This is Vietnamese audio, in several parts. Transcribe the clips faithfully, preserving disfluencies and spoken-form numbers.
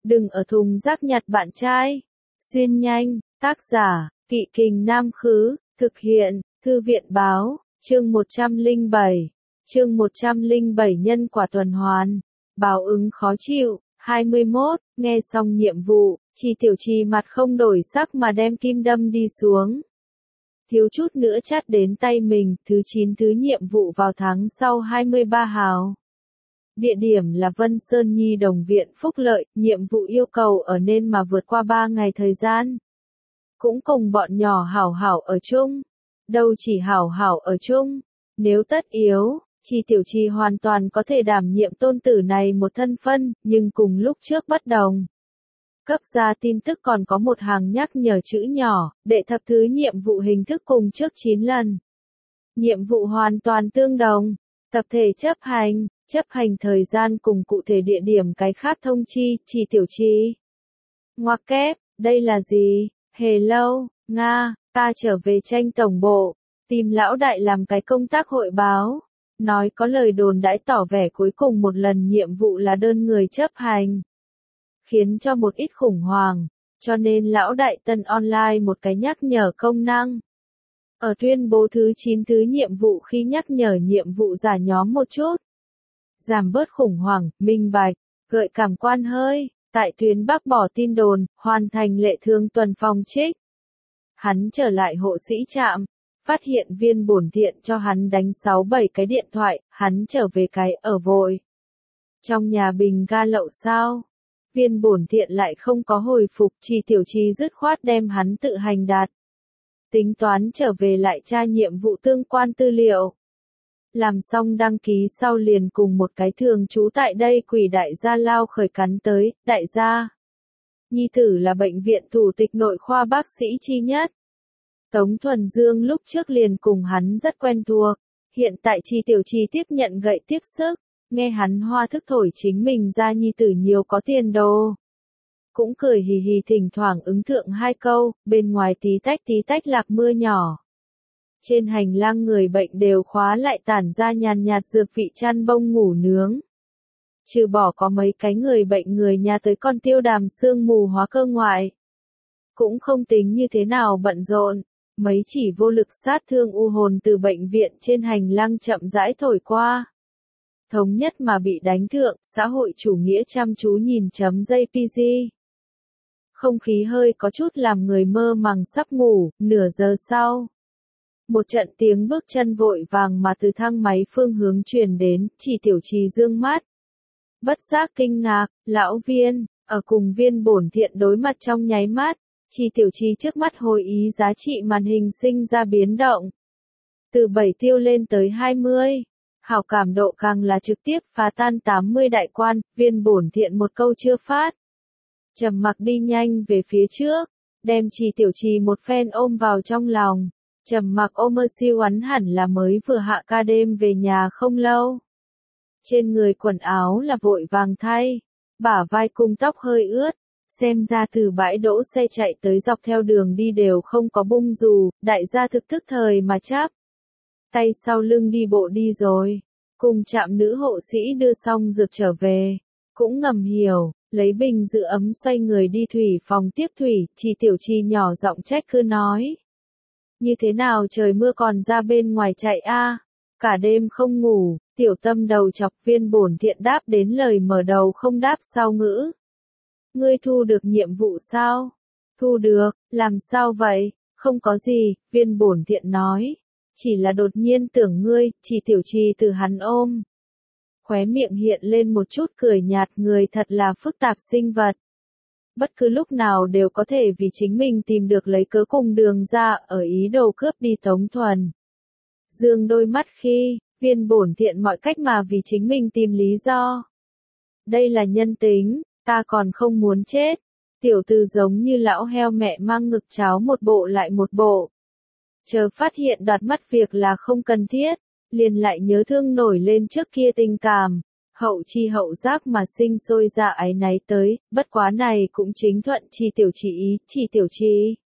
Đừng ở thùng rác nhặt bạn trai. Xuyên nhanh, tác giả, Kỵ Kình Nam Khứ, thực hiện, Thư viện Báo, chương một trăm lẻ bảy. Chương một trăm lẻ bảy nhân quả tuần hoàn. Báo ứng khó chịu. hai mươi mốt, nghe xong nhiệm vụ, Chi Tiểu Chi mặt không đổi sắc mà đem kim đâm đi xuống. Thiếu chút nữa chát đến tay mình, thứ chín thứ nhiệm vụ vào tháng sau hai mươi ba hào. Địa điểm là Vân Sơn Nhi Đồng Viện Phúc Lợi, nhiệm vụ yêu cầu ở nên mà vượt qua ba ngày thời gian. Cũng cùng bọn nhỏ hảo hảo ở chung. Đâu chỉ hảo hảo ở chung, nếu tất yếu, Chi Tiểu Chi hoàn toàn có thể đảm nhiệm tôn tử này một thân phân, nhưng cùng lúc trước bất đồng. Cấp ra tin tức còn có một hàng nhắc nhở chữ nhỏ, đệ thập thứ nhiệm vụ hình thức cùng trước chín lần. Nhiệm vụ hoàn toàn tương đồng, tập thể chấp hành, chấp hành thời gian cùng cụ thể địa điểm cái khác thông chi, Chi Tiểu Chi. Ngoặc kép, đây là gì? Hello, Nga, ta trở về tranh tổng bộ, tìm lão đại làm cái công tác hội báo. Nói có lời đồn đãi tỏ vẻ cuối cùng một lần nhiệm vụ là đơn người chấp hành. Khiến cho một ít khủng hoảng, cho nên lão đại tân online một cái nhắc nhở công năng. Ở tuyên bố thứ chín thứ nhiệm vụ khi nhắc nhở nhiệm vụ giả nhóm một chút. Giảm bớt khủng hoảng, minh bạch, gợi cảm quan hơi, tại tuyến Bắc bỏ tin đồn, hoàn thành lệ thương tuần phòng trích. Hắn trở lại hộ sĩ trạm. Phát hiện viên bổn thiện cho hắn đánh sáu bảy cái điện thoại, hắn trở về cái ở vội. Trong nhà bình ga lậu sao? Viên bổn thiện lại không có hồi phục, Chi Tiểu Chi dứt khoát đem hắn tự hành đạt. Tính toán trở về lại tra nhiệm vụ tương quan tư liệu. Làm xong đăng ký sau liền cùng một cái thường trú tại đây quỷ đại gia lao khởi cắn tới, đại gia. Nhi tử là bệnh viện thủ tịch nội khoa bác sĩ Chi Nhất. Tống Thuần Dương lúc trước liền cùng hắn rất quen thuộc, hiện tại Chi Tiểu Chi tiếp nhận gậy tiếp sức, nghe hắn hoa thức thổi chính mình ra nhi tử nhiều có tiền đồ. Cũng cười hì hì thỉnh thoảng ứng thượng hai câu, bên ngoài tí tách tí tách lạc mưa nhỏ. Trên hành lang người bệnh đều khóa lại tản ra nhàn nhạt dược vị chăn bông ngủ nướng. Trừ bỏ có mấy cái người bệnh người nhà tới con tiêu đàm sương mù hóa cơ ngoại. Cũng không tính như thế nào bận rộn. Mấy chỉ vô lực sát thương u hồn từ bệnh viện trên hành lang chậm rãi thổi qua. Thống nhất mà bị đánh thượng, xã hội chủ nghĩa chăm chú nhìn chấm jê pê giê. Không khí hơi có chút làm người mơ màng sắp ngủ, nửa giờ sau. Một trận tiếng bước chân vội vàng mà từ thang máy phương hướng truyền đến, Chi Tiểu Chi dương mắt. Bất giác kinh ngạc, lão viên, ở cùng viên bổn thiện đối mặt trong nháy mắt. Chi Tiểu Chi trước mắt hồi ý giá trị màn hình sinh ra biến động. Từ bảy tiêu lên tới hai mươi. Hảo cảm độ càng là trực tiếp phá tan tám mươi đại quan, viên bổn thiện một câu chưa phát. Trầm mặc đi nhanh về phía trước, đem Chi Tiểu Chi một phen ôm vào trong lòng. Trầm mặc ôm ơ siêu hắn hẳn là mới vừa hạ ca đêm về nhà không lâu. Trên người quần áo là vội vàng thay, bả vai cung tóc hơi ướt. Xem ra từ bãi đỗ xe chạy tới dọc theo đường đi đều không có bung dù, đại gia thực thức thời mà chắp. Tay sau lưng đi bộ đi rồi, cùng trạm nữ hộ sĩ đưa xong dược trở về, cũng ngầm hiểu, lấy bình giữ ấm xoay người đi thủy phòng tiếp thủy, Chi Tiểu Chi nhỏ giọng trách cứ nói. Như thế nào trời mưa còn ra bên ngoài chạy a? Cả đêm không ngủ, tiểu tâm đầu chọc viên bổn thiện đáp đến lời mở đầu không đáp sau ngữ. Ngươi thu được nhiệm vụ sao? Thu được, làm sao vậy? Không có gì, viên bổn thiện nói. Chỉ là đột nhiên tưởng ngươi, Chi Tiểu Chi từ hắn ôm. Khóe miệng hiện lên một chút cười nhạt, người thật là phức tạp sinh vật. Bất cứ lúc nào đều có thể vì chính mình tìm được lấy cớ cùng đường ra ở ý đồ cướp đi Tống Thuần. Dương đôi mắt khi, viên bổn thiện mọi cách mà vì chính mình tìm lý do. Đây là nhân tính. Ta còn không muốn chết. Tiểu tử giống như lão heo mẹ mang ngực cháo một bộ lại một bộ. Chờ phát hiện đoạt mắt việc là không cần thiết, liền lại nhớ thương nổi lên trước kia tình cảm. Hậu chi hậu giác mà sinh sôi ra áy náy tới, bất quá này cũng chính thuận Chi Tiểu Chi ý, Chi Tiểu Chi.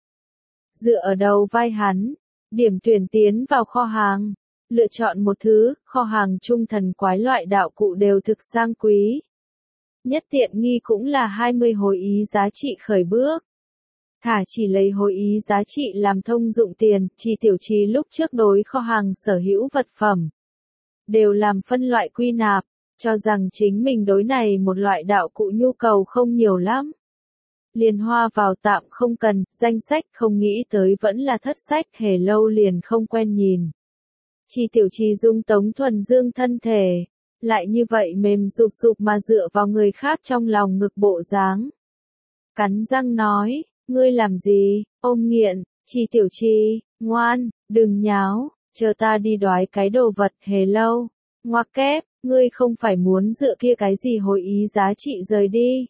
Dựa ở đầu vai hắn, điểm tuyển tiến vào kho hàng. Lựa chọn một thứ, kho hàng trung thần quái loại đạo cụ đều thực sang quý. nhất tiện nghi cũng là hai mươi hồi ý giá trị khởi bước. Thả chỉ lấy hồi ý giá trị làm thông dụng tiền, Trì Tiểu Trì lúc trước đối kho hàng sở hữu vật phẩm. Đều làm phân loại quy nạp, cho rằng chính mình đối này một loại đạo cụ nhu cầu không nhiều lắm. Liền hoa vào tạm không cần, danh sách không nghĩ tới vẫn là thất sách, hề lâu liền không quen nhìn. Trì Tiểu Trì dung Tống Thuần Dương thân thể, lại như vậy mềm rụp rụp mà dựa vào người khác trong lòng ngực bộ dáng. Cắn răng nói, ngươi làm gì, ôm nghiện, Trì Tiểu Trì, ngoan, đừng nháo, chờ ta đi đoái cái đồ vật, hề lâu. Ngoặc kép, ngươi không phải muốn dựa kia cái gì hồi ý giá trị rời đi.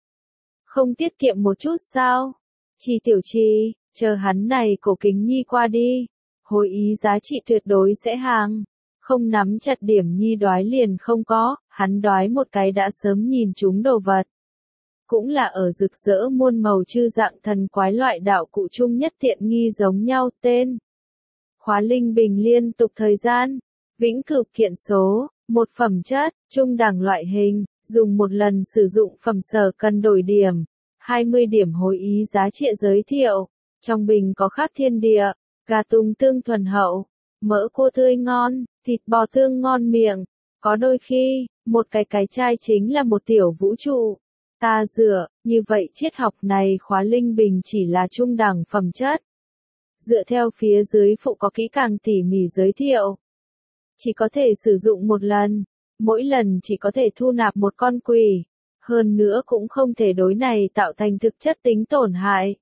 Không tiết kiệm một chút sao? Trì Tiểu Trì, chờ hắn này cổ kính nhi qua đi. Hồi ý giá trị tuyệt đối sẽ hàng. Không nắm chặt điểm nhi đoái liền không có, hắn đoái một cái đã sớm nhìn chúng đồ vật. Cũng là ở rực rỡ muôn màu chư dạng thần quái loại đạo cụ chung nhất tiện nghi giống nhau tên. Khóa linh bình liên tục thời gian. Vĩnh cửu kiện số, một phẩm chất, trung đẳng loại hình, dùng một lần sử dụng phẩm sở cần đổi điểm, hai mươi điểm hồi ý giá trị giới thiệu. Trong bình có khắc thiên địa, gà tùng tương thuần hậu, mỡ cua tươi ngon, thịt bò tương ngon miệng. Có đôi khi, một cái cái chai chính là một tiểu vũ trụ. Ta dựa, như vậy triết học này khóa linh bình chỉ là trung đẳng phẩm chất. Dựa theo phía dưới phụ có kỹ càng tỉ mỉ giới thiệu. Chỉ có thể sử dụng một lần, mỗi lần chỉ có thể thu nạp một con quỷ, hơn nữa cũng không thể đối này tạo thành thực chất tính tổn hại.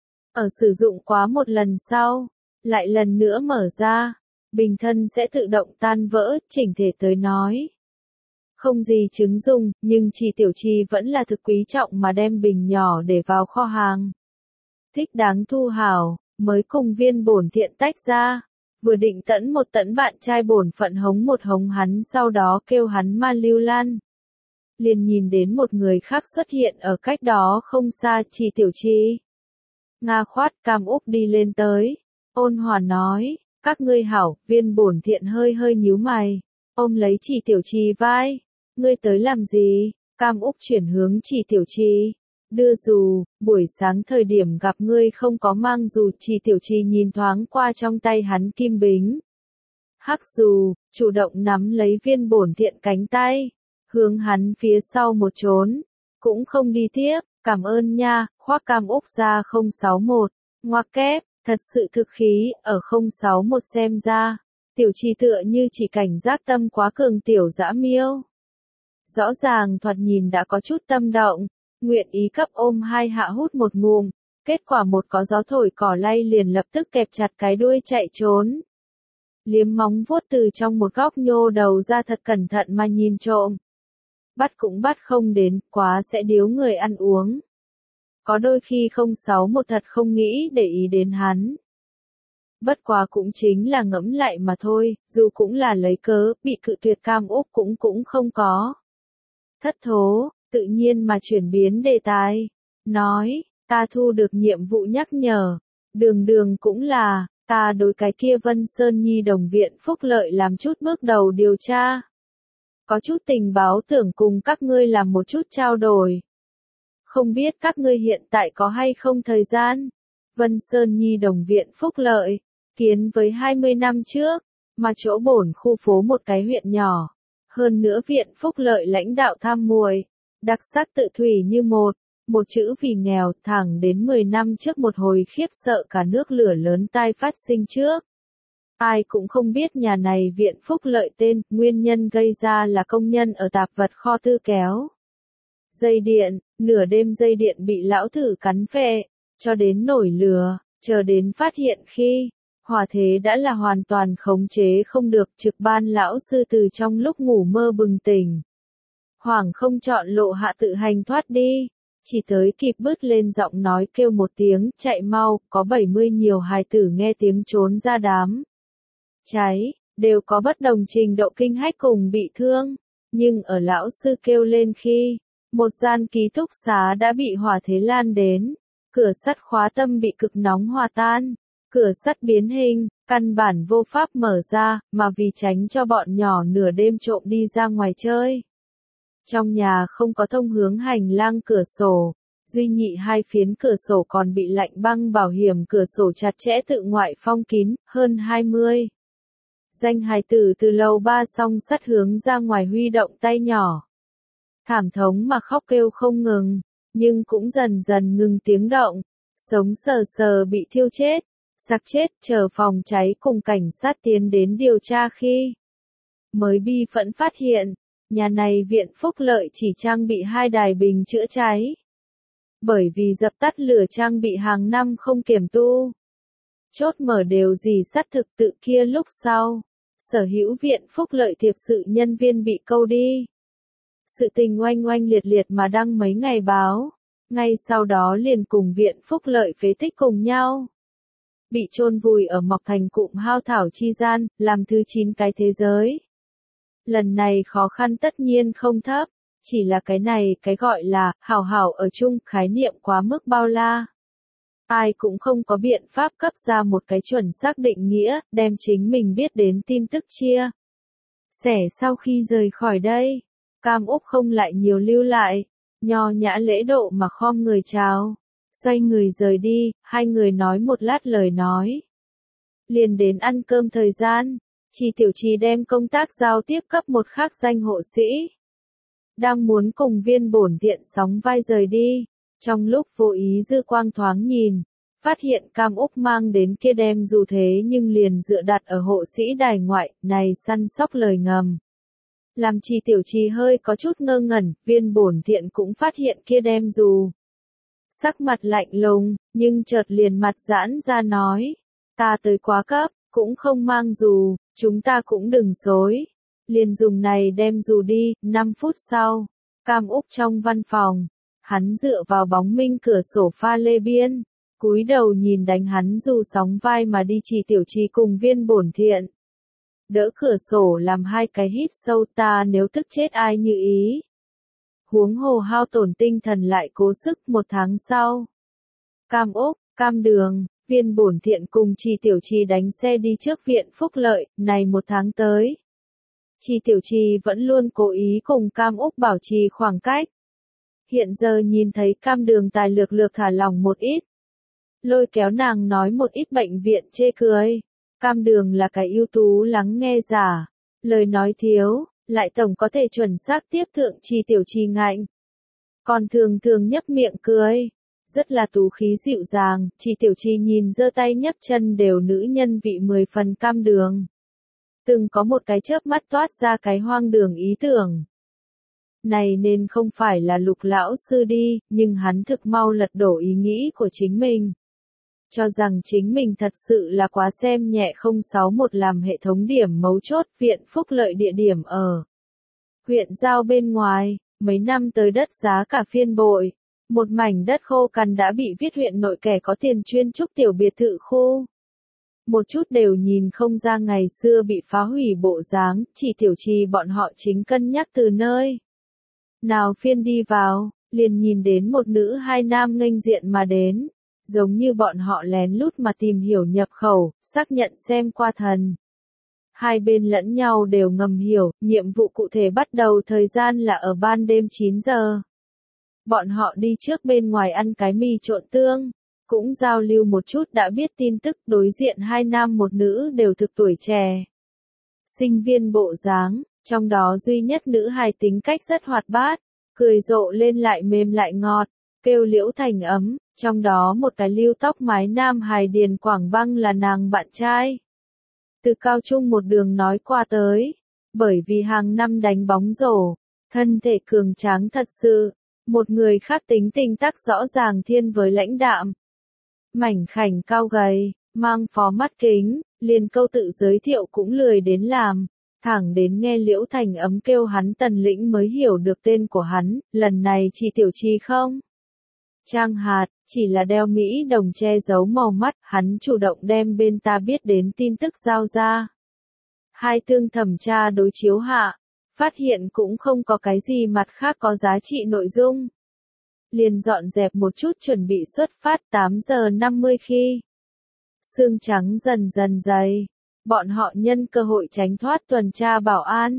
Ở sử dụng quá một lần sau, lại lần nữa mở ra, bình thân sẽ tự động tan vỡ, chỉnh thể tới nói. Không gì chứng dùng, nhưng Trì Tiểu Trì vẫn là thực quý trọng mà đem bình nhỏ để vào kho hàng. Thích đáng thu hảo, mới cùng viên bổn thiện tách ra. Vừa định tẫn một tẫn bạn trai bổn phận hống một hống hắn sau đó kêu hắn ma lưu lan. Liền nhìn đến một người khác xuất hiện ở cách đó không xa, Trì Tiểu Trì. Nga khoát cam úp đi lên tới. Ôn hòa nói, các ngươi hảo, viên bổn thiện hơi hơi nhíu mày. Ôm lấy Trì Tiểu Trì vai. Ngươi tới làm gì? Cam úp chuyển hướng Trì Tiểu Trì. Đưa dù, buổi sáng thời điểm gặp ngươi không có mang dù, Trì Tiểu Trì nhìn thoáng qua trong tay hắn kim bính. Hắc dù, chủ động nắm lấy viên bổn thiện cánh tay, hướng hắn phía sau một trốn, cũng không đi tiếp, cảm ơn nha, khoác cam úc ra không sáu một, ngoặc kép, thật sự thực khí, ở không sáu một xem ra, Tiểu Trì tựa như chỉ cảnh giác tâm quá cường tiểu dã miêu. Rõ ràng thoạt nhìn đã có chút tâm động. Nguyện ý cấp ôm hai hạ hút một ngụm, kết quả một có gió thổi cỏ lay liền lập tức kẹp chặt cái đuôi chạy trốn. Liếm móng vuốt từ trong một góc nhô đầu ra thật cẩn thận mà nhìn trộm. Bắt cũng bắt không đến, quá sẽ điếu người ăn uống. Có đôi khi không sáu một thật không nghĩ để ý đến hắn. Bất quá cũng chính là ngẫm lại mà thôi, dù cũng là lấy cớ, bị cự tuyệt cam úp cũng cũng không có. Thất thố. Tự nhiên mà chuyển biến đề tài. Nói, ta thu được nhiệm vụ nhắc nhở. Đường đường cũng là, ta đối cái kia Vân Sơn Nhi đồng viện phúc lợi làm chút bước đầu điều tra. Có chút tình báo tưởng cùng các ngươi làm một chút trao đổi. Không biết các ngươi hiện tại có hay không thời gian. Vân Sơn Nhi đồng viện phúc lợi, kiến với hai mươi năm trước, mà chỗ bổn khu phố một cái huyện nhỏ. Hơn nữa viện phúc lợi lãnh đạo tham muội. Đặc sắc tự thủy như một, một chữ vì nghèo thẳng đến mười năm trước một hồi khiếp sợ cả nước lửa lớn tai phát sinh trước. Ai cũng không biết nhà này viện phúc lợi tên, nguyên nhân gây ra là công nhân ở tạp vật kho tư kéo. Dây điện, nửa đêm dây điện bị lão thử cắn phệ, cho đến nổi lửa, chờ đến phát hiện khi, hỏa thế đã là hoàn toàn khống chế không được, trực ban lão sư từ trong lúc ngủ mơ bừng tỉnh. Hoàng không chọn lộ hạ tự hành thoát đi, chỉ tới kịp bứt lên giọng nói kêu một tiếng, chạy mau, có bảy mươi nhiều hài tử nghe tiếng trốn ra đám. Cháy, đều có bất đồng trình độ kinh hách cùng bị thương, nhưng ở lão sư kêu lên khi, một gian ký túc xá đã bị hỏa thế lan đến, cửa sắt khóa tâm bị cực nóng hòa tan, cửa sắt biến hình, căn bản vô pháp mở ra, mà vì tránh cho bọn nhỏ nửa đêm trộm đi ra ngoài chơi. Trong nhà không có thông hướng hành lang cửa sổ, duy nhị hai phiến cửa sổ còn bị lạnh băng bảo hiểm cửa sổ chặt chẽ tự ngoại phong kín, hơn hai mươi. Danh hài tử từ lầu ba song sắt hướng ra ngoài huy động tay nhỏ. Thảm thống mà khóc kêu không ngừng, nhưng cũng dần dần ngừng tiếng động, sống sờ sờ bị thiêu chết, sặc chết, chờ phòng cháy cùng cảnh sát tiến đến điều tra khi mới bi phẫn phát hiện, nhà này viện phúc lợi chỉ trang bị hai đài bình chữa cháy. Bởi vì dập tắt lửa trang bị hàng năm không kiểm tu. Chốt mở đều dì sắt thực tự kia lúc sau. Sở hữu viện phúc lợi thiệp sự nhân viên bị câu đi. Sự tình oanh oanh liệt liệt mà đăng mấy ngày báo. Ngay sau đó liền cùng viện phúc lợi phế tích cùng nhau. Bị chôn vùi ở mọc thành cụm hao thảo chi gian, làm thứ chín cái thế giới. Lần này khó khăn tất nhiên không thấp. Chỉ là cái này, cái gọi là, hảo hảo ở chung, khái niệm quá mức bao la. Ai cũng không có biện pháp cấp ra một cái chuẩn xác định nghĩa, đem chính mình biết đến tin tức chia. Sẻ sau khi rời khỏi đây, Cam Úc không lại nhiều lưu lại, nho nhã lễ độ mà khom người chào. Xoay người rời đi, hai người nói một lát lời nói. Liền đến ăn cơm thời gian, Chi Tiểu Chi đem công tác giao tiếp cấp một khác danh hộ sĩ. Đang muốn cùng Viên Bổn Thiện sóng vai rời đi, trong lúc vô ý dư quang thoáng nhìn, phát hiện Cam Úc mang đến kia đem dù thế nhưng liền dựa đặt ở hộ sĩ đài ngoại, này săn sóc lời ngầm. Làm Chi Tiểu Chi hơi có chút ngơ ngẩn, Viên Bổn Thiện cũng phát hiện kia đem dù. Sắc mặt lạnh lùng, nhưng chợt liền mặt giãn ra nói, ta tới quá cấp, cũng không mang dù, chúng ta cũng đừng xối. Liền dùng này đem dù đi, năm phút sau, Cam Úc trong văn phòng, hắn dựa vào bóng minh cửa sổ pha lê biên, cúi đầu nhìn đánh hắn dù sóng vai mà đi Chi Tiểu Chi cùng Viên Bổn Thiện. Đỡ cửa sổ làm hai cái hít sâu, ta nếu tức chết ai như ý. Huống hồ hao tổn tinh thần lại cố sức một tháng sau. Cam Úc, Cam Đường, Viên Bổn Thiện cùng Chi Tiểu Chi đánh xe đi trước viện phúc lợi, này một tháng tới. Chi Tiểu Chi vẫn luôn cố ý cùng Cam Úc bảo trì khoảng cách. Hiện giờ nhìn thấy Cam Đường tài lược lược thả lỏng một ít. Lôi kéo nàng nói một ít bệnh viện chê cười. Cam Đường là cái ưu tú lắng nghe giả. Lời nói thiếu, lại tổng có thể chuẩn xác tiếp thượng Chi Tiểu Chi ngạnh. Còn thường thường nhấp miệng cười. Rất là tú khí dịu dàng, Chi Tiểu Chi nhìn giơ tay nhấc chân đều nữ nhân vị mười phần Cam Đường. Từng có một cái chớp mắt toát ra cái hoang đường ý tưởng. Này nên không phải là Lục lão sư đi, nhưng hắn thực mau lật đổ ý nghĩ của chính mình. Cho rằng chính mình thật sự là quá xem nhẹ không sáu một làm hệ thống điểm mấu chốt viện phúc lợi địa điểm ở huyện giao bên ngoài, mấy năm tới đất giá cả phiên bội. Một mảnh đất khô cằn đã bị viết huyện nội kẻ có tiền chuyên trúc tiểu biệt thự khu. Một chút đều nhìn không ra ngày xưa bị phá hủy bộ dáng, Chỉ Tiểu Chi bọn họ chính cân nhắc từ nơi. Nào phiên đi vào, liền nhìn đến một nữ hai nam nghênh diện mà đến, giống như bọn họ lén lút mà tìm hiểu nhập khẩu, xác nhận xem qua thần. Hai bên lẫn nhau đều ngầm hiểu, nhiệm vụ cụ thể bắt đầu thời gian là ở ban đêm chín giờ. Bọn họ đi trước bên ngoài ăn cái mì trộn tương. Cũng giao lưu một chút đã biết tin tức, đối diện hai nam một nữ đều thực tuổi trẻ. Sinh viên bộ dáng, trong đó duy nhất nữ hài tính cách rất hoạt bát, cười rộ lên lại mềm lại ngọt, kêu Liễu Thành Ấm, trong đó một cái lưu tóc mái nam hài Điền Quảng Băng là nàng bạn trai. Từ cao trung một đường nói qua tới, bởi vì hàng năm đánh bóng rổ, thân thể cường tráng thật sự, một người khác tính tình tắc rõ ràng thiên với lãnh đạm. Mảnh khảnh cao gầy, mang phó mắt kính, liền câu tự giới thiệu cũng lười đến làm, thẳng đến nghe Liễu Thành Ấm kêu hắn Tần Lĩnh mới hiểu được tên của hắn, lần này Chi Tiểu Chi không. Trang hạt, chỉ là đeo Mỹ đồng che giấu màu mắt, hắn chủ động đem bên ta biết đến tin tức giao ra. Hai tương thẩm tra đối chiếu hạ, phát hiện cũng không có cái gì mặt khác có giá trị nội dung. Liền dọn dẹp một chút chuẩn bị xuất phát tám giờ năm mươi khi. Sương trắng dần dần dày. Bọn họ nhân cơ hội tránh thoát tuần tra bảo an.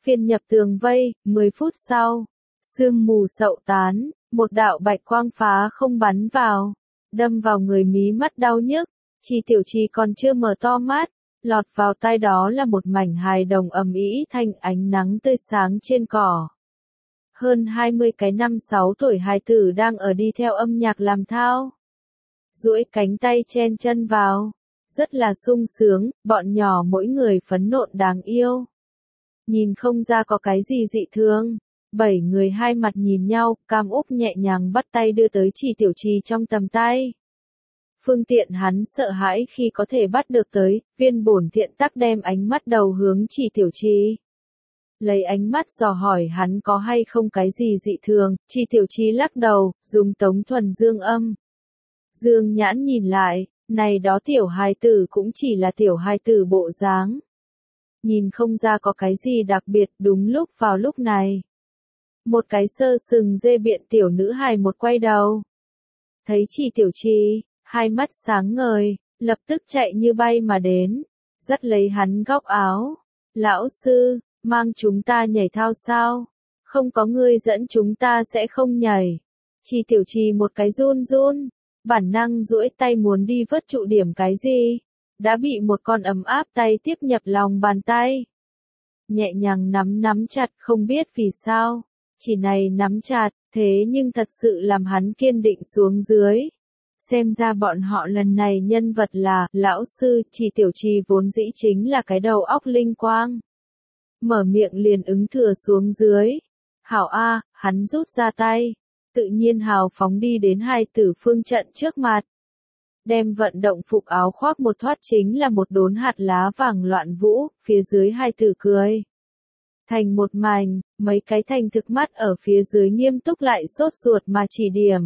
phiên nhập tường vây, mười phút sau, sương mù sậu tán, một đạo bạch quang phá không bắn vào, đâm vào người mí mắt đau nhức, Chi Tiểu Chi còn chưa mở to mắt, lọt vào tai đó là một mảnh hài đồng ầm ĩ thanh ánh nắng tươi sáng trên cỏ. Hơn hai mươi cái năm sáu tuổi hài tử đang ở đi theo âm nhạc làm thao. Duỗi cánh tay chen chân vào, rất là sung sướng, bọn nhỏ mỗi người phấn nộn đáng yêu. Nhìn không ra có cái gì dị thường. Bảy người hai mặt nhìn nhau, Cam Úc nhẹ nhàng bắt tay đưa tới Chi Tiểu Chi trong tầm tay. Phương tiện hắn sợ hãi khi có thể bắt được tới, Viên Bổn Thiện tắc đem ánh mắt đầu hướng Chi Tiểu Chi. Lấy ánh mắt dò hỏi hắn có hay không cái gì dị thường, Chi Tiểu Chi lắc đầu, dùng Tống Thuần Dương âm. Dương Nhãn nhìn lại, này đó tiểu hài tử cũng chỉ là tiểu hài tử bộ dáng. Nhìn không ra có cái gì đặc biệt. Đúng lúc vào lúc này, một cái sơ sừng dê biện tiểu nữ hài một quay đầu. Thấy Chi Tiểu Chi, hai mắt sáng ngời, lập tức chạy như bay mà đến, dắt lấy hắn góc áo. Lão sư, mang chúng ta nhảy thao sao? Không có ngươi dẫn chúng ta sẽ không nhảy. Chi Tiểu Chi một cái run run, bản năng duỗi tay muốn đi vớt trụ điểm cái gì, đã bị một con ấm áp tay tiếp nhập lòng bàn tay. Nhẹ nhàng nắm nắm chặt, không biết vì sao, chỉ này nắm chặt, thế nhưng thật sự làm hắn kiên định xuống dưới. Xem ra bọn họ lần này nhân vật là, lão sư, Chi Tiểu Chi vốn dĩ chính là cái đầu óc linh quang. Mở miệng liền ứng thừa xuống dưới. Hảo A, hắn rút ra tay, tự nhiên hào phóng đi đến hai tử phương trận trước mặt. Đem vận động phục áo khoác một thoát chính là một đốn hạt lá vàng loạn vũ, phía dưới hai tử cười. Thành một mảnh, mấy cái thành thực mắt ở phía dưới nghiêm túc lại sốt ruột mà chỉ điểm.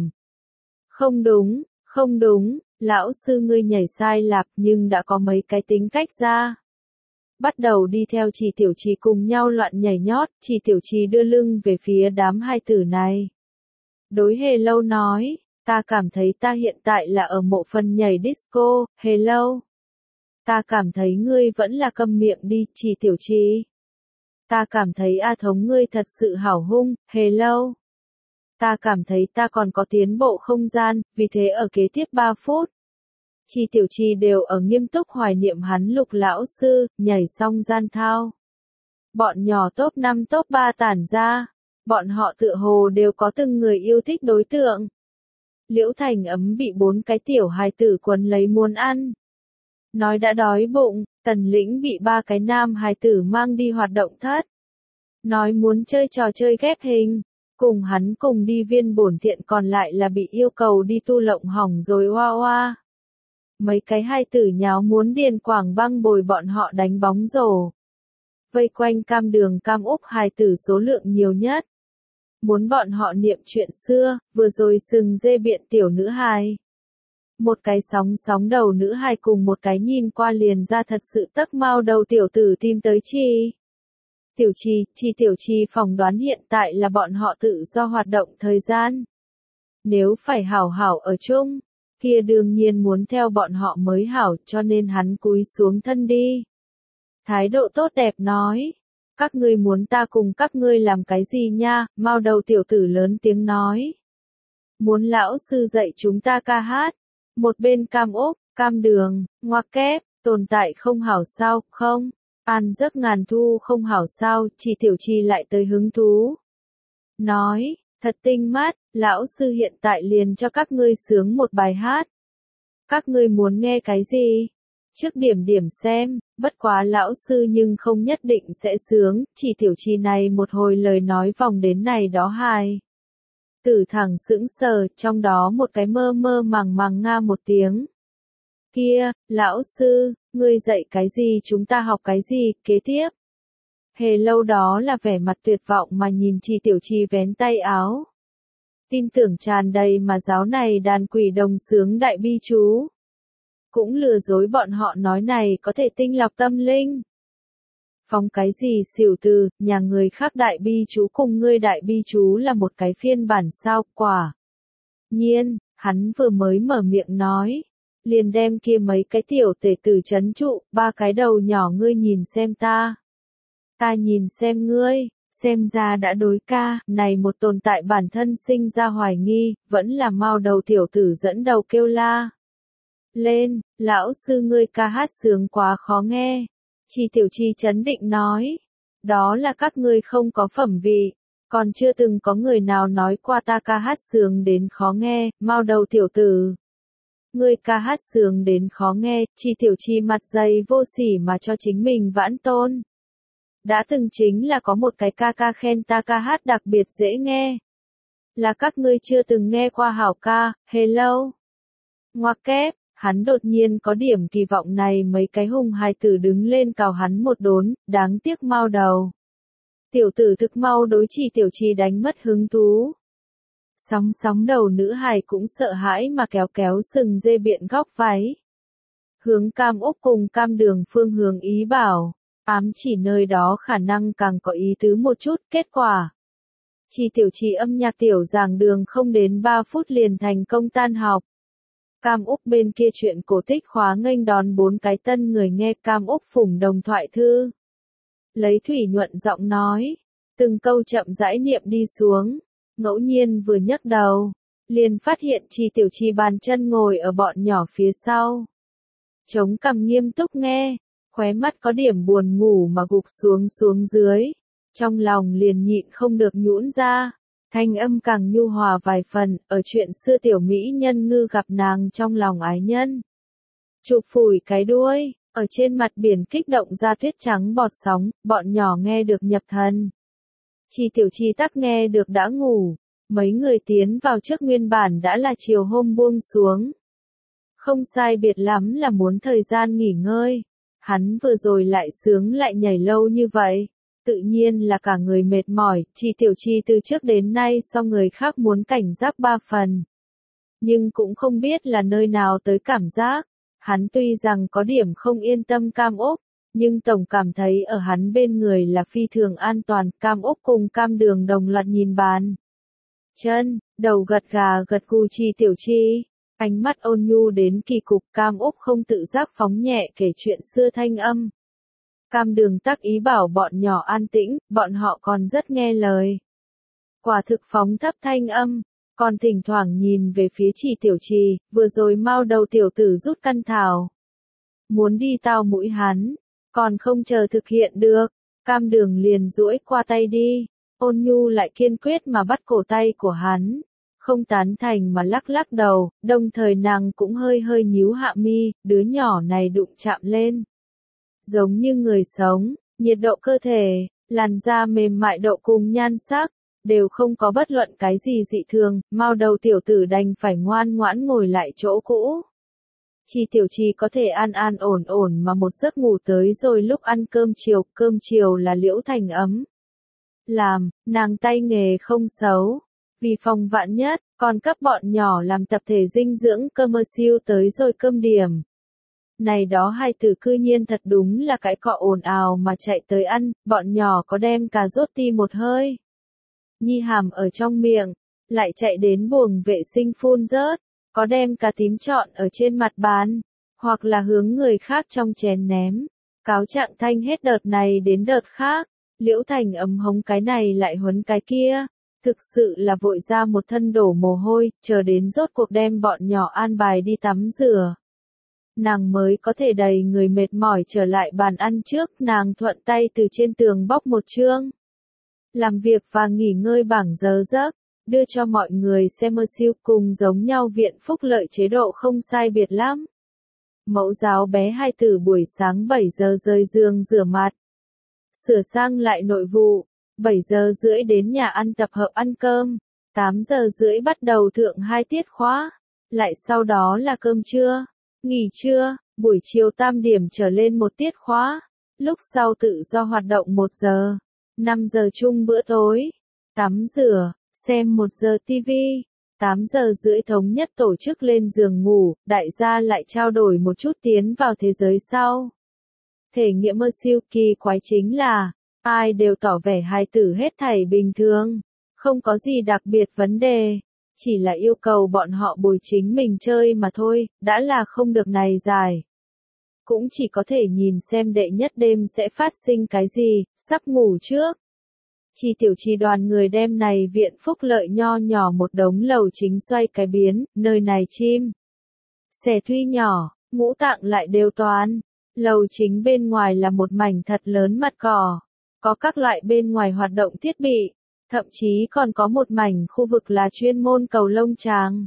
Không đúng, không đúng, lão sư ngươi nhảy sai lạp nhưng đã có mấy cái tính cách ra. Bắt đầu đi theo Chi Tiểu Chi cùng nhau loạn nhảy nhót, Chi Tiểu Chi đưa lưng về phía đám hai tử này. Đối Hề Lâu nói, ta cảm thấy ta hiện tại là ở mộ phần nhảy disco, Hề Lâu. Ta cảm thấy ngươi vẫn là câm miệng đi, Chi Tiểu Chi. Ta cảm thấy A Thống ngươi thật sự hảo hung, Hề Lâu. Ta cảm thấy ta còn có tiến bộ không gian, vì thế ở kế tiếp ba phút. Chi Tiểu Chi đều ở nghiêm túc hoài niệm hắn Lục lão sư, nhảy xong gian thao. Bọn nhỏ top năm top ba tản ra, bọn họ tựa hồ đều có từng người yêu thích đối tượng. Liễu Thành Ấm bị bốn cái tiểu hài tử quấn lấy muốn ăn. Nói đã đói bụng, Tần Lĩnh bị ba cái nam hài tử mang đi hoạt động thất. Nói muốn chơi trò chơi ghép hình, cùng hắn cùng đi Viên Bổn Thiện còn lại là bị yêu cầu đi tu lộng hỏng rồi oa oa. Mấy cái hai tử nháo muốn Điền Quảng Băng bồi bọn họ đánh bóng rổ. Vây quanh Cam Đường Cam Úc hài tử số lượng nhiều nhất. Muốn bọn họ niệm chuyện xưa, vừa rồi sừng dê biện tiểu nữ hài. Một cái sóng sóng đầu nữ hài cùng một cái nhìn qua liền ra thật sự tấc mao đầu tiểu tử tìm tới Chi. Tiểu Chi, Chi Tiểu Chi phỏng đoán hiện tại là bọn họ tự do hoạt động thời gian. Nếu phải hảo hảo ở chung, kia đương nhiên muốn theo bọn họ mới hảo, cho nên hắn cúi xuống thân đi. Thái độ tốt đẹp nói, các ngươi muốn ta cùng các ngươi làm cái gì nha, mao đầu tiểu tử lớn tiếng nói. Muốn lão sư dạy chúng ta ca hát, một bên Cam Úc, Cam Đường, ngoặc kép, tồn tại không hảo sao, không, an giấc ngàn thu không hảo sao, Chi Tiểu Chi lại tới hứng thú. Nói, thật tinh mắt, lão sư hiện tại liền cho các ngươi sướng một bài hát. Các ngươi muốn nghe cái gì? Trước điểm điểm xem, bất quá lão sư nhưng không nhất định sẽ sướng, Chi Tiểu Chi này một hồi lời nói vòng đến này đó hài. Tử thẳng sững sờ, trong đó một cái mơ mơ màng màng nga một tiếng. Kia, lão sư, ngươi dạy cái gì chúng ta học cái gì, kế tiếp. Hề Lâu đó là vẻ mặt tuyệt vọng mà nhìn Chi Tiểu Chi vén tay áo. Tin tưởng tràn đầy mà giáo này đàn quỷ đồng sướng đại bi chú. Cũng lừa dối bọn họ nói này có thể tinh lọc tâm linh. Phóng cái gì xỉu từ, nhà người khác đại bi chú cùng ngươi đại bi chú là một cái phiên bản sao, quả. Nhiên, hắn vừa mới mở miệng nói. Liền đem kia mấy cái tiểu tể tử chấn trụ, ba cái đầu nhỏ ngươi nhìn xem ta. Ta nhìn xem ngươi, xem ra đã đối ca, này một tồn tại bản thân sinh ra hoài nghi, vẫn là mau đầu tiểu tử dẫn đầu kêu la. Lên, lão sư ngươi ca hát sướng quá khó nghe. Chi Tiểu Chi chấn định nói. Đó là các ngươi không có phẩm vị. Còn chưa từng có người nào nói qua ta ca hát sướng đến khó nghe, mau đầu tiểu tử. Ngươi ca hát sướng đến khó nghe, Chi Tiểu Chi mặt dày vô sỉ mà cho chính mình vãn tôn. Đã từng chính là có một cái ca ca khen ta ca hát đặc biệt dễ nghe. Là các ngươi chưa từng nghe qua hảo ca, hello. Ngoặc kép, hắn đột nhiên có điểm kỳ vọng này mấy cái hùng hài tử đứng lên cào hắn một đốn, đáng tiếc mau đầu. Tiểu tử thực mau đối Chi Tiểu Chi đánh mất hứng thú. Sóng sóng đầu nữ hài cũng sợ hãi mà kéo kéo sừng dê biện góc váy. Hướng Cam Úc cùng Cam Đường phương hướng ý bảo, ám chỉ nơi đó khả năng càng có ý tứ một chút, kết quả. Chi Tiểu Chi âm nhạc tiểu giảng đường không đến ba phút liền thành công tan học. Cam Úc bên kia chuyện cổ tích khóa nghênh đón bốn cái tân người nghe Cam Úc phủng đồng thoại thư. Lấy thủy nhuận giọng nói, từng câu chậm rãi niệm đi xuống, ngẫu nhiên vừa nhấc đầu, liền phát hiện Chi Tiểu Chi bàn chân ngồi ở bọn nhỏ phía sau. Chống cằm nghiêm túc nghe, khóe mắt có điểm buồn ngủ mà gục xuống xuống dưới, trong lòng liền nhịn không được nhũn ra. Thanh âm càng nhu hòa vài phần, ở chuyện xưa tiểu mỹ nhân ngư gặp nàng trong lòng ái nhân. Chụp phủi cái đuôi, ở trên mặt biển kích động ra tuyết trắng bọt sóng, bọn nhỏ nghe được nhập thần. Chi Tiểu Chi tắc nghe được đã ngủ, mấy người tiến vào trước nguyên bản đã là chiều hôm buông xuống. Không sai biệt lắm là muốn thời gian nghỉ ngơi, hắn vừa rồi lại sướng lại nhảy lâu như vậy. Tự nhiên là cả người mệt mỏi, Chi Tiểu Chi từ trước đến nay so người khác muốn cảnh giác ba phần. Nhưng cũng không biết là nơi nào tới cảm giác, hắn tuy rằng có điểm không yên tâm Cam Úc, nhưng tổng cảm thấy ở hắn bên người là phi thường an toàn, Cam Úc cùng Cam Đường đồng loạt nhìn bàn. Chân, đầu gật gà gật gù Chi Tiểu Chi, ánh mắt ôn nhu đến kỳ cục, Cam Úc không tự giác phóng nhẹ kể chuyện xưa thanh âm. Cam Đường tác ý bảo bọn nhỏ an tĩnh, bọn họ còn rất nghe lời. Quả thực phóng thấp thanh âm, còn thỉnh thoảng nhìn về phía Chi Tiểu Chi, vừa rồi mau đầu tiểu tử rút căn thảo. Muốn đi tao mũi hắn, còn không chờ thực hiện được, Cam Đường liền duỗi qua tay đi, ôn nhu lại kiên quyết mà bắt cổ tay của hắn. Không tán thành mà lắc lắc đầu, đồng thời nàng cũng hơi hơi nhíu hạ mi, đứa nhỏ này đụng chạm lên. Giống như người sống, nhiệt độ cơ thể, làn da mềm mại độ cùng nhan sắc, đều không có bất luận cái gì dị thường, mau đầu tiểu tử đành phải ngoan ngoãn ngồi lại chỗ cũ. Chi Tiểu Chi có thể an an ổn ổn mà một giấc ngủ tới rồi lúc ăn cơm chiều, cơm chiều là Liễu Thành ấm. Làm, nàng tay nghề không xấu, vì phòng vạn nhất, còn cấp bọn nhỏ làm tập thể dinh dưỡng cơm siêu tới rồi cơm điểm. Này đó hai từ cư nhiên thật đúng là cái cọ ồn ào mà chạy tới ăn, bọn nhỏ có đem cà rốt ti một hơi. Nhi hàm ở trong miệng, lại chạy đến buồng vệ sinh phun rớt, có đem cà tím trọn ở trên mặt bàn, hoặc là hướng người khác trong chén ném. Cáo trạng thanh hết đợt này đến đợt khác, Liễu Thành ấm hống cái này lại huấn cái kia, thực sự là vội ra một thân đổ mồ hôi, chờ đến rốt cuộc đem bọn nhỏ an bài đi tắm rửa. Nàng mới có thể đầy người mệt mỏi trở lại bàn ăn trước, nàng thuận tay từ trên tường bóc một chương. Làm việc và nghỉ ngơi bảng giờ giấc, đưa cho mọi người xem siêu cùng giống nhau viện phúc lợi chế độ không sai biệt lắm. Mẫu giáo bé hai tử buổi sáng bảy giờ rời giường rửa mặt. Sửa sang lại nội vụ, bảy giờ rưỡi đến nhà ăn tập hợp ăn cơm, tám giờ rưỡi bắt đầu thượng hai tiết khóa, lại sau đó là cơm trưa. Nghỉ trưa, buổi chiều tam điểm trở lên một tiết khóa, lúc sau tự do hoạt động một giờ, năm giờ chung bữa tối, tắm rửa, xem một giờ tivi, tám giờ rưỡi thống nhất tổ chức lên giường ngủ, đại gia lại trao đổi một chút tiến vào thế giới sau. Thể nghiệm mơ siêu kỳ quái chính là, ai đều tỏ vẻ hài tử hết thảy bình thường, không có gì đặc biệt vấn đề. Chỉ là yêu cầu bọn họ bồi chính mình chơi mà thôi, đã là không được này dài. cũng chỉ có thể nhìn xem đệ nhất đêm sẽ phát sinh cái gì, sắp ngủ trước. Chi tiểu chi đoàn người đem này viện phúc lợi nho nhỏ một đống lầu chính xoay cái biến, nơi này chim. Sẻ thuy nhỏ, ngũ tạng lại đều toán. Lầu chính bên ngoài là một mảnh thật lớn mặt cỏ, có các loại bên ngoài hoạt động thiết bị, thậm chí còn có một mảnh khu vực là chuyên môn cầu lông tràng.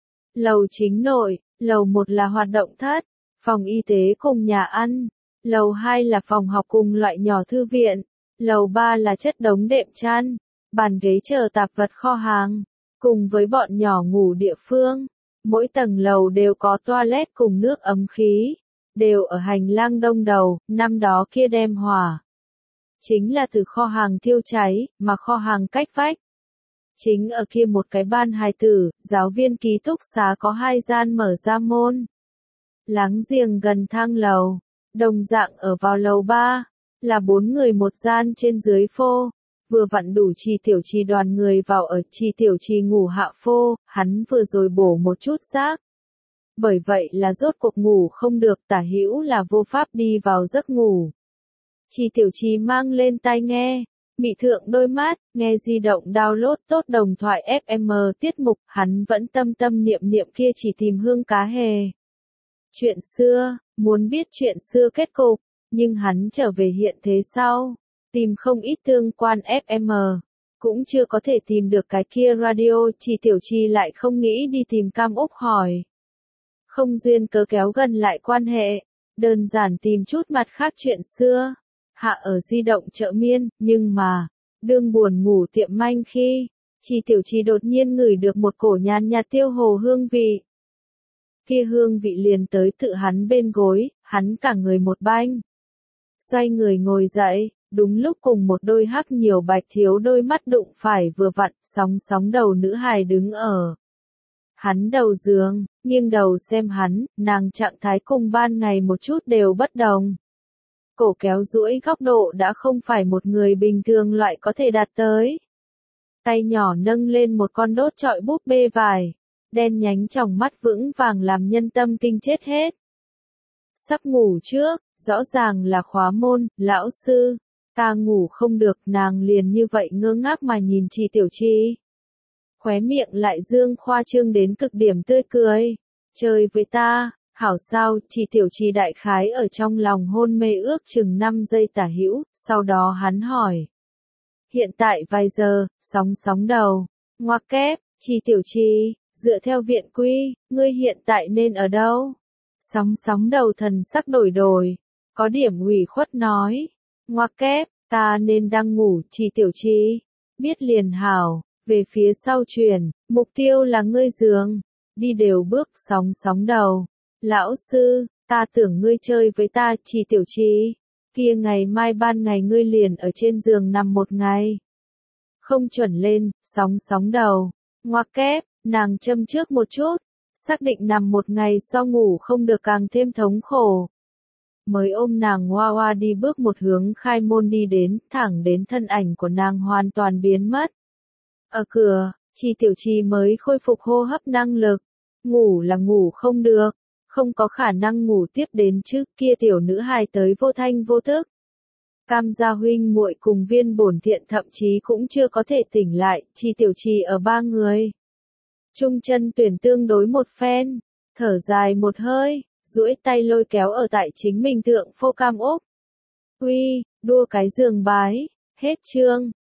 Lầu chính nội, lầu một là hoạt động thất, phòng y tế cùng nhà ăn, lầu hai là phòng học cùng loại nhỏ thư viện, lầu ba là chất đống đệm chăn, bàn ghế chờ tạp vật kho hàng, cùng với bọn nhỏ ngủ địa phương. Mỗi tầng lầu đều có toilet cùng nước ấm khí, đều ở hành lang đông đầu, năm đó kia đem hỏa. Chính là từ kho hàng thiêu cháy, mà kho hàng cách vách. Chính ở kia một cái ban hài tử, giáo viên ký túc xá có hai gian mở ra môn. Láng giềng gần thang lầu, đồng dạng ở vào lầu ba, là bốn người một gian trên dưới phô. Vừa vặn đủ Chi tiểu chi đoàn người vào ở. Chi tiểu chi ngủ hạ phô, hắn vừa rồi bổ một chút giấc. Bởi vậy là rốt cuộc ngủ không được, tả hữu là vô pháp đi vào giấc ngủ. Chi tiểu chi mang lên tai nghe, mị thượng đôi mắt, nghe di động download tốt đồng thoại ép em tiết mục, hắn vẫn tâm tâm niệm niệm kia chỉ tìm hương cá hề. Chuyện xưa, muốn biết chuyện xưa kết cục, nhưng hắn trở về hiện thế sau. Tìm không ít tương quan ép em, cũng chưa có thể tìm được cái kia radio. Chi tiểu chi lại không nghĩ đi tìm Cam Úc hỏi. Không duyên cớ kéo gần lại quan hệ, đơn giản tìm chút mặt khác chuyện xưa. Hạ ở di động chợ miên, nhưng mà, đương buồn ngủ tiệm manh khi, Chi tiểu chi đột nhiên ngửi được một cổ nhàn nhạt tiêu hồ hương vị. Kia hương vị liền tới tự hắn bên gối, hắn cả người một banh. Xoay người ngồi dậy. Đúng lúc cùng một đôi hắc nhiều bạch thiếu đôi mắt đụng phải vừa vặn, sóng sóng đầu nữ hài đứng ở. Hắn đầu giường, nghiêng đầu xem hắn, nàng trạng thái cùng ban ngày một chút đều bất đồng. Cổ kéo duỗi góc độ đã không phải một người bình thường loại có thể đạt tới. Tay nhỏ nâng lên một con đốt trọi búp bê vải, đen nhánh tròng mắt vững vàng làm nhân tâm kinh chết hết. Sắp ngủ trước, rõ ràng là khóa môn, lão sư. Ta ngủ không được, nàng liền như vậy ngơ ngác mà nhìn Chi tiểu chi. Khóe miệng lại dương khoa trương đến cực điểm tươi cười. Chơi với ta, hảo sao? Chi tiểu chi đại khái ở trong lòng hôn mê ước chừng năm giây tả hữu, sau đó hắn hỏi. Hiện tại vài giờ, sóng sóng đầu, ngoặc kép, Chi tiểu chi, dựa theo viện quy, ngươi hiện tại nên ở đâu? Sóng sóng đầu thần sắc đổi đổi, có điểm ủy khuất nói. Ngoặc kép, ta nên đang ngủ. Chi tiểu chi, biết liền hảo, về phía sau chuyển, mục tiêu là ngươi giường, đi đều bước. Sóng sóng đầu, lão sư, ta tưởng ngươi chơi với ta. Chi tiểu chi, kia ngày mai ban ngày ngươi liền ở trên giường nằm một ngày. Không chuẩn lên. Sóng sóng đầu, ngoặc kép, nàng châm trước một chút, xác định nằm một ngày sau ngủ không được càng thêm thống khổ. Mới ôm nàng hoa hoa đi bước một hướng khai môn đi đến, thẳng đến thân ảnh của nàng hoàn toàn biến mất. Ở cửa, Chi tiểu chi mới khôi phục hô hấp năng lực. Ngủ là ngủ không được, không có khả năng ngủ tiếp đến chứ. Kia tiểu nữ hài tới vô thanh vô thức. Cam gia huynh muội cùng Viên bổn thiện thậm chí cũng chưa có thể tỉnh lại. Chi tiểu chi ở ba người. Trung chân tuyển tương đối một phen, thở dài một hơi. Duỗi tay lôi kéo ở tại chính mình thượng phô Cam Úc. Uy, đua cái giường bái, hết chương.